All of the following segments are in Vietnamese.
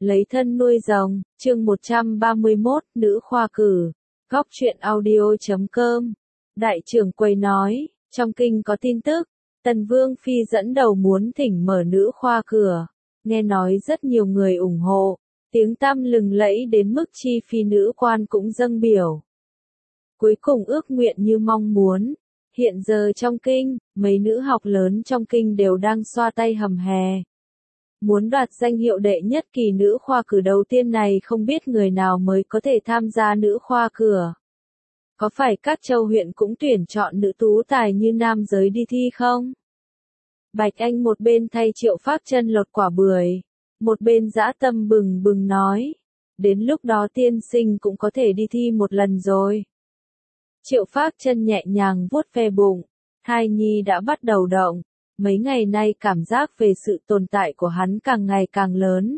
Lấy thân nuôi rồng, chương 131, nữ khoa cử. Góc truyện audio.com. Đại trưởng quầy nói, trong kinh có tin tức, Tần Vương Phi dẫn đầu muốn thỉnh mở nữ khoa cửa. Nghe nói rất nhiều người ủng hộ, tiếng tăm lừng lẫy đến mức chi phi nữ quan cũng dâng biểu. Cuối cùng ước nguyện như mong muốn. Hiện giờ trong kinh, mấy nữ học lớn trong kinh đều đang xoa tay hầm hè. Muốn đoạt danh hiệu đệ nhất kỳ nữ khoa cử đầu tiên này không biết người nào mới có thể tham gia nữ khoa cửa. Có phải các châu huyện cũng tuyển chọn nữ tú tài như nam giới đi thi không? Bạch Anh một bên thay Triệu Phác Chân lột quả bưởi, một bên dã tâm bừng bừng nói. Đến lúc đó tiên sinh cũng có thể đi thi một lần rồi. Triệu Phác Chân nhẹ nhàng vuốt ve bụng, thai nhi đã bắt đầu động. Mấy ngày nay cảm giác về sự tồn tại của hắn càng ngày càng lớn.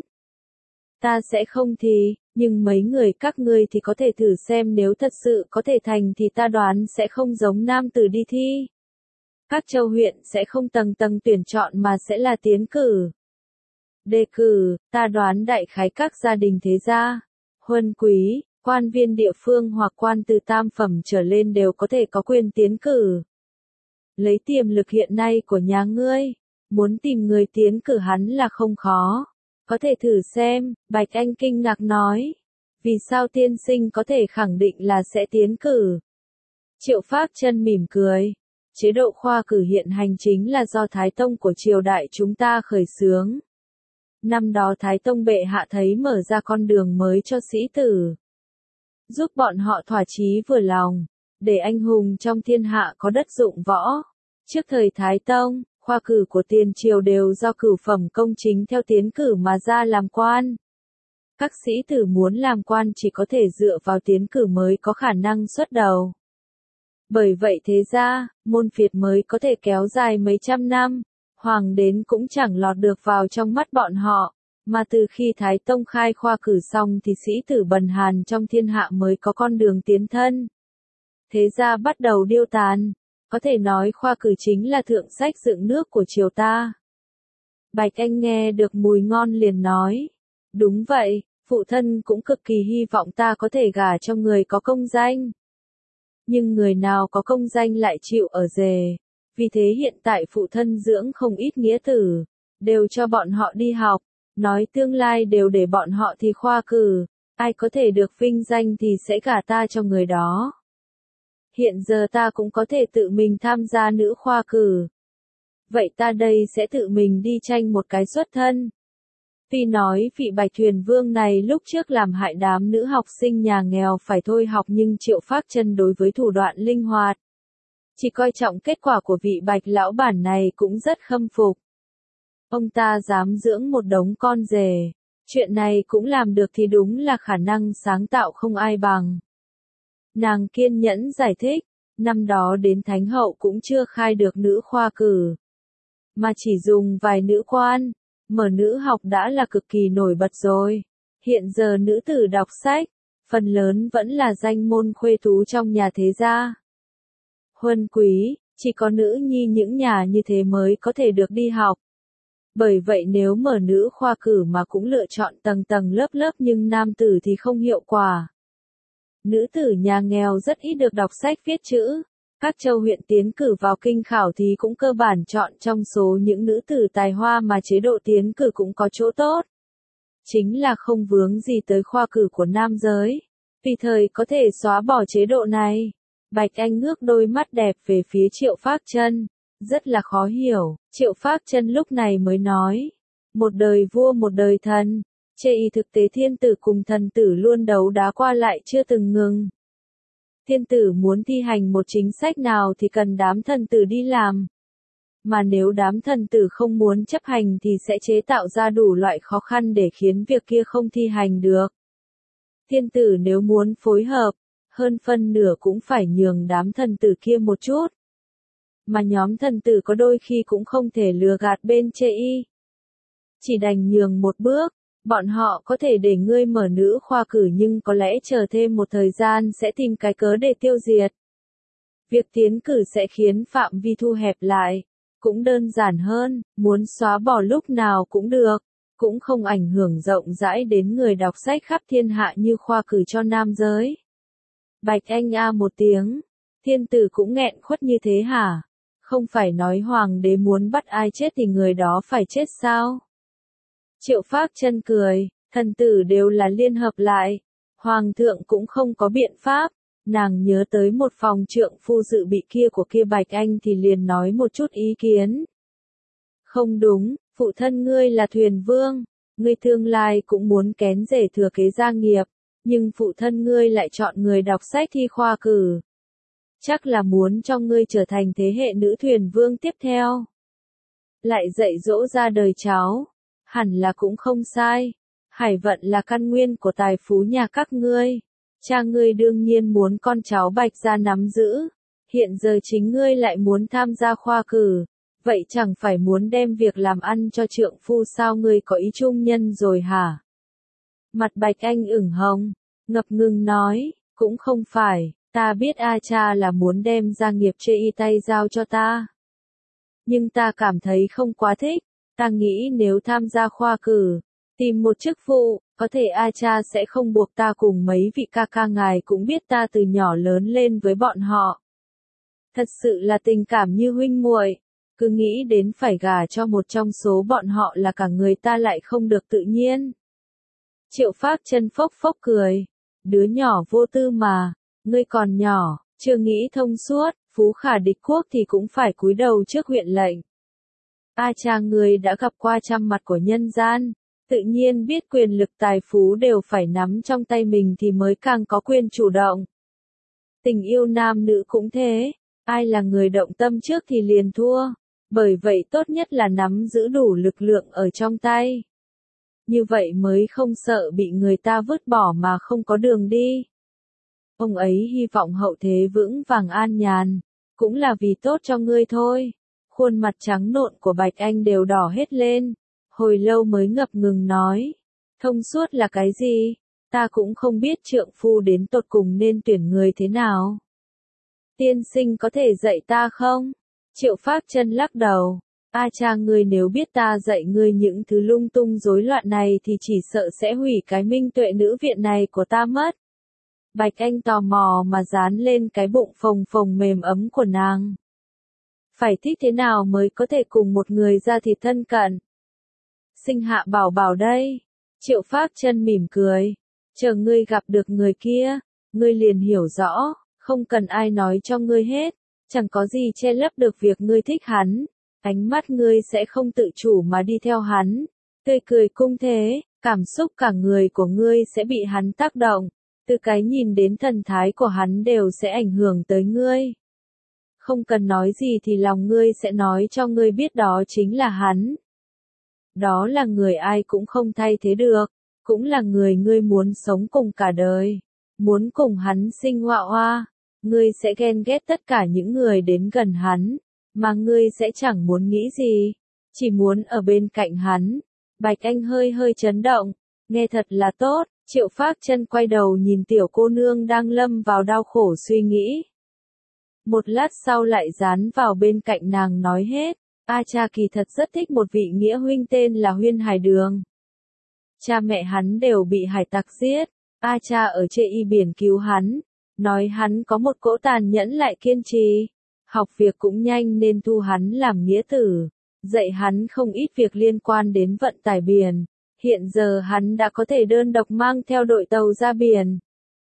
Ta sẽ không thì, nhưng mấy người các ngươi thì có thể thử xem nếu thật sự có thể thành thì ta đoán sẽ không giống nam tử đi thi. Các châu huyện sẽ không tầng tầng tuyển chọn mà sẽ là tiến cử. Đề cử, ta đoán đại khái các gia đình thế gia, huân quý, quan viên địa phương hoặc quan từ tam phẩm trở lên đều có thể có quyền tiến cử. Lấy tiềm lực hiện nay của nhà ngươi, muốn tìm người tiến cử hắn là không khó. Có thể thử xem, Bạch Anh kinh ngạc nói. Vì sao tiên sinh có thể khẳng định là sẽ tiến cử? Triệu Phác Chân mỉm cười. Chế độ khoa cử hiện hành chính là do Thái Tông của triều đại chúng ta khởi xướng. Năm đó Thái Tông bệ hạ thấy mở ra con đường mới cho sĩ tử. Giúp bọn họ thỏa chí vừa lòng. Để anh hùng trong thiên hạ có đất dụng võ. Trước thời Thái Tông, khoa cử của tiền triều đều do cửu phẩm công chính theo tiến cử mà ra làm quan. Các sĩ tử muốn làm quan chỉ có thể dựa vào tiến cử mới có khả năng xuất đầu. Bởi vậy thế ra, môn phiệt mới có thể kéo dài mấy trăm năm, hoàng đến cũng chẳng lọt được vào trong mắt bọn họ. Mà từ khi Thái Tông khai khoa cử xong thì sĩ tử bần hàn trong thiên hạ mới có con đường tiến thân. Thế ra bắt đầu điêu tàn. Có thể nói khoa cử chính là thượng sách dựng nước của triều ta. Bạch Anh nghe được mùi ngon liền nói. Đúng vậy, phụ thân cũng cực kỳ hy vọng ta có thể gả cho người có công danh. Nhưng người nào có công danh lại chịu ở rể. Vì thế hiện tại phụ thân dưỡng không ít nghĩa tử. Đều cho bọn họ đi học. Nói tương lai đều để bọn họ thi khoa cử. Ai có thể được vinh danh thì sẽ gả ta cho người đó. Hiện giờ ta cũng có thể tự mình tham gia nữ khoa cử. Vậy ta đây sẽ tự mình đi tranh một cái xuất thân. Tuy nói vị Bạch Thuyền Vương này lúc trước làm hại đám nữ học sinh nhà nghèo phải thôi học nhưng Triệu Phác Chân đối với thủ đoạn linh hoạt. Chỉ coi trọng kết quả của vị Bạch lão bản này cũng rất khâm phục. Ông ta dám dưỡng một đống con rể. Chuyện này cũng làm được thì đúng là khả năng sáng tạo không ai bằng. Nàng kiên nhẫn giải thích, năm đó đến Thánh Hậu cũng chưa khai được nữ khoa cử. Mà chỉ dùng vài nữ quan, mở nữ học đã là cực kỳ nổi bật rồi. Hiện giờ nữ tử đọc sách, phần lớn vẫn là danh môn khuê tú trong nhà thế gia. Huân quý, chỉ có nữ nhi những nhà như thế mới có thể được đi học. Bởi vậy nếu mở nữ khoa cử mà cũng lựa chọn tầng tầng lớp lớp nhưng nam tử thì không hiệu quả. Nữ tử nhà nghèo rất ít được đọc sách viết chữ. Các châu huyện tiến cử vào kinh khảo thì cũng cơ bản chọn trong số những nữ tử tài hoa mà chế độ tiến cử cũng có chỗ tốt. Chính là không vướng gì tới khoa cử của nam giới. Vì thời có thể xóa bỏ chế độ này. Bạch Anh ngước đôi mắt đẹp về phía Triệu Phác Chân. Rất là khó hiểu. Triệu Phác Chân lúc này mới nói. Một đời vua một đời thần. Chê y thực tế thiên tử cùng thần tử luôn đấu đá qua lại chưa từng ngừng. Thiên tử muốn thi hành một chính sách nào thì cần đám thần tử đi làm. Mà nếu đám thần tử không muốn chấp hành thì sẽ chế tạo ra đủ loại khó khăn để khiến việc kia không thi hành được. Thiên tử nếu muốn phối hợp, hơn phân nửa cũng phải nhường đám thần tử kia một chút. Mà nhóm thần tử có đôi khi cũng không thể lừa gạt bên chê y. Chỉ đành nhường một bước. Bọn họ có thể để ngươi mở nữ khoa cử nhưng có lẽ chờ thêm một thời gian sẽ tìm cái cớ để tiêu diệt. Việc tiến cử sẽ khiến phạm vi thu hẹp lại. Cũng đơn giản hơn, muốn xóa bỏ lúc nào cũng được. cũng không ảnh hưởng rộng rãi đến người đọc sách khắp thiên hạ như khoa cử cho nam giới. Bạch Anh a một tiếng, thiên tử cũng nghẹn khuất như thế hả? Không phải nói hoàng đế muốn bắt ai chết thì người đó phải chết sao? Triệu Phác Chân cười, thần tử đều là liên hợp lại, hoàng thượng cũng không có biện pháp. Nàng nhớ tới một phòng trượng phu dự bị kia của kia Bạch Anh thì liền nói một chút ý kiến. Không đúng, phụ thân ngươi là thuyền vương, ngươi tương lai cũng muốn kén rể thừa kế gia nghiệp, nhưng phụ thân ngươi lại chọn người đọc sách thi khoa cử. Chắc là muốn cho ngươi trở thành thế hệ nữ thuyền vương tiếp theo. Lại dạy dỗ ra đời cháu, hẳn là cũng không sai. Hải vận là căn nguyên của tài phú nhà các ngươi. Cha ngươi đương nhiên muốn con cháu Bạch gia nắm giữ. Hiện giờ chính ngươi lại muốn tham gia khoa cử. Vậy chẳng phải muốn đem việc làm ăn cho trượng phu sao, ngươi có ý trung nhân rồi hả? Mặt Bạch Anh ửng hồng, ngập ngừng nói, cũng không phải, ta biết A cha là muốn đem gia nghiệp chê y tay giao cho ta. Nhưng ta cảm thấy không quá thích, ta nghĩ nếu tham gia khoa cử, tìm một chức vụ, có thể A cha sẽ không buộc ta cùng mấy vị ca ca ngài cũng biết ta từ nhỏ lớn lên với bọn họ. Thật sự là tình cảm như huynh muội, cứ nghĩ đến phải gả cho một trong số bọn họ là cả người ta lại không được tự nhiên. Triệu Phác Chân phốc phốc cười, đứa nhỏ vô tư mà, ngươi còn nhỏ, chưa nghĩ thông suốt, phú khả địch quốc thì cũng phải cúi đầu trước huyện lệnh. A cha ngươi đã gặp qua trăm mặt của nhân gian, tự nhiên biết quyền lực tài phú đều phải nắm trong tay mình thì mới càng có quyền chủ động. Tình yêu nam nữ cũng thế, ai là người động tâm trước thì liền thua, bởi vậy tốt nhất là nắm giữ đủ lực lượng ở trong tay. Như vậy mới không sợ bị người ta vứt bỏ mà không có đường đi. Ông ấy hy vọng hậu thế vững vàng an nhàn, cũng là vì tốt cho ngươi thôi. Khuôn mặt trắng nộn của Bạch Anh đều đỏ hết lên, hồi lâu mới ngập ngừng nói. Thông suốt là cái gì? Ta cũng không biết trượng phu đến tột cùng nên tuyển người thế nào. Tiên sinh có thể dạy ta không? Triệu Phác Chân lắc đầu. A cha ngươi nếu biết ta dạy ngươi những thứ lung tung rối loạn này thì chỉ sợ sẽ hủy cái minh tuệ nữ viện này của ta mất. Bạch Anh tò mò mà dán lên cái bụng phồng phồng mềm ấm của nàng. Phải thích thế nào mới có thể cùng một người ra thịt thân cận? Sinh hạ bảo bảo đây. Triệu Phác Chân mỉm cười. Chờ ngươi gặp được người kia, ngươi liền hiểu rõ, không cần ai nói cho ngươi hết. Chẳng có gì che lấp được việc ngươi thích hắn. Ánh mắt ngươi sẽ không tự chủ mà đi theo hắn. Tươi cười cung thế, cảm xúc cả người của ngươi sẽ bị hắn tác động. Từ cái nhìn đến thần thái của hắn đều sẽ ảnh hưởng tới ngươi. Không cần nói gì thì lòng ngươi sẽ nói cho ngươi biết đó chính là hắn. Đó là người ai cũng không thay thế được, cũng là người ngươi muốn sống cùng cả đời. Muốn cùng hắn sinh họa hoa, ngươi sẽ ghen ghét tất cả những người đến gần hắn, mà ngươi sẽ chẳng muốn nghĩ gì, chỉ muốn ở bên cạnh hắn. Bạch Anh hơi hơi chấn động, nghe thật là tốt. Triệu Phác Chân quay đầu nhìn tiểu cô nương đang lâm vào đau khổ suy nghĩ. Một lát sau lại dán vào bên cạnh nàng nói hết. A cha kỳ thật rất thích một vị nghĩa huynh tên là Huyên Hải Đường. Cha mẹ hắn đều bị hải tặc giết. A cha ở Chê Y biển cứu hắn, nói hắn có một cỗ tàn nhẫn lại kiên trì. Học việc cũng nhanh nên thu hắn làm nghĩa tử, dạy hắn không ít việc liên quan đến vận tải biển. Hiện giờ hắn đã có thể đơn độc mang theo đội tàu ra biển.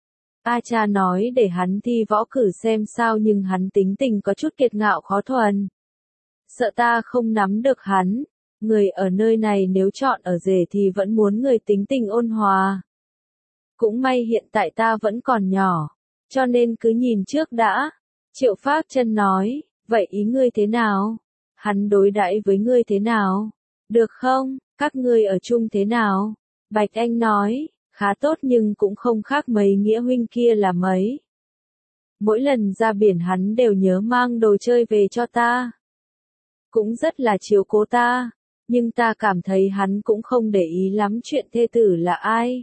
A cha nói để hắn thi võ cử xem sao, nhưng hắn tính tình có chút kiệt ngạo khó thuần. Sợ ta không nắm được hắn. Người ở nơi này nếu chọn ở rể thì vẫn muốn người tính tình ôn hòa. Cũng may hiện tại ta vẫn còn nhỏ, cho nên cứ nhìn trước đã. Triệu Phác Chân nói, vậy ý ngươi thế nào? Hắn đối đãi với ngươi thế nào? Được không? Các ngươi ở chung thế nào? Bạch Anh nói, khá tốt nhưng cũng không khác mấy nghĩa huynh kia là mấy. Mỗi lần ra biển hắn đều nhớ mang đồ chơi về cho ta. Cũng rất là chiếu cố ta, nhưng ta cảm thấy hắn cũng không để ý lắm chuyện thê tử là ai.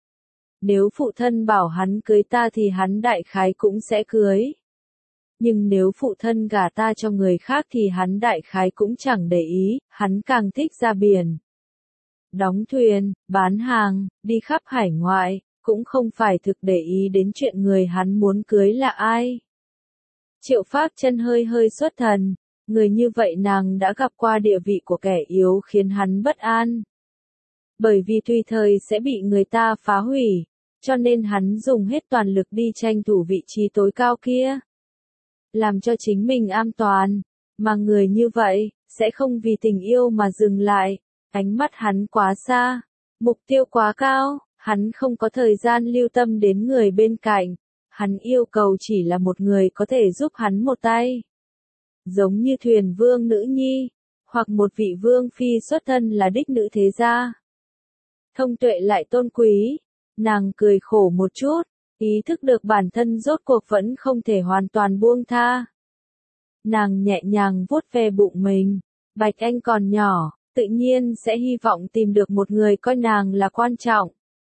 Nếu phụ thân bảo hắn cưới ta thì hắn đại khái cũng sẽ cưới. Nhưng nếu phụ thân gả ta cho người khác thì hắn đại khái cũng chẳng để ý, hắn càng thích ra biển. đóng thuyền, bán hàng, đi khắp hải ngoại, cũng không phải thực để ý đến chuyện người hắn muốn cưới là ai. Triệu Phác Chân hơi hơi xuất thần, người như vậy nàng đã gặp qua, địa vị của kẻ yếu khiến hắn bất an. Bởi vì tùy thời sẽ bị người ta phá hủy, cho nên hắn dùng hết toàn lực đi tranh thủ vị trí tối cao kia. Làm cho chính mình an toàn, mà người như vậy, sẽ không vì tình yêu mà dừng lại, ánh mắt hắn quá xa, mục tiêu quá cao, hắn không có thời gian lưu tâm đến người bên cạnh, hắn yêu cầu chỉ là một người có thể giúp hắn một tay. Giống như thuyền vương nữ nhi, hoặc một vị vương phi xuất thân là đích nữ thế gia. Thông tuệ lại tôn quý, nàng cười khổ một chút, ý thức được bản thân rốt cuộc vẫn không thể hoàn toàn buông tha. Nàng nhẹ nhàng vuốt ve bụng mình, Bạch Anh còn nhỏ, tự nhiên sẽ hy vọng tìm được một người coi nàng là quan trọng.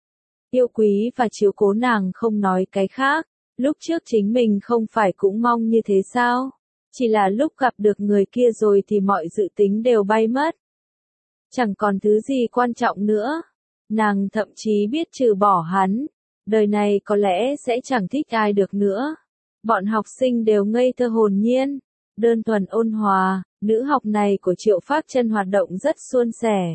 Yêu quý và chiếu cố nàng không nói cái khác, lúc trước chính mình không phải cũng mong như thế sao? Chỉ là lúc gặp được người kia rồi thì mọi dự tính đều bay mất. Chẳng còn thứ gì quan trọng nữa. Nàng thậm chí biết trừ bỏ hắn, đời này có lẽ sẽ chẳng thích ai được nữa. Bọn học sinh đều ngây thơ hồn nhiên, đơn thuần ôn hòa, nữ học này của Triệu Phác Chân hoạt động rất suôn sẻ.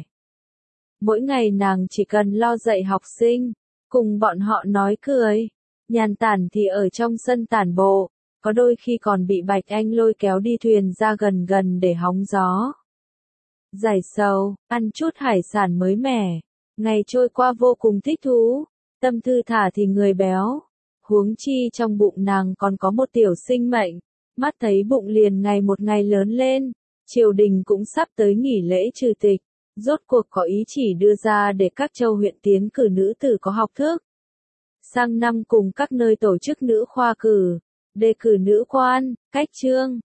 Mỗi ngày nàng chỉ cần lo dạy học sinh, cùng bọn họ nói cười, nhàn tản thì ở trong sân tản bộ, có đôi khi còn bị Bạch Anh lôi kéo đi thuyền ra gần gần để hóng gió. Giải sầu, ăn chút hải sản mới mẻ, ngày trôi qua vô cùng thích thú, tâm thư thả thì người béo, huống chi trong bụng nàng còn có một tiểu sinh mệnh, mắt thấy bụng liền ngày một ngày lớn lên, triều đình cũng sắp tới nghỉ lễ trừ tịch, rốt cuộc có ý chỉ đưa ra để các châu huyện tiến cử nữ tử có học thức. Sang năm cùng các nơi tổ chức nữ khoa cử, đề cử nữ quan, cách chương,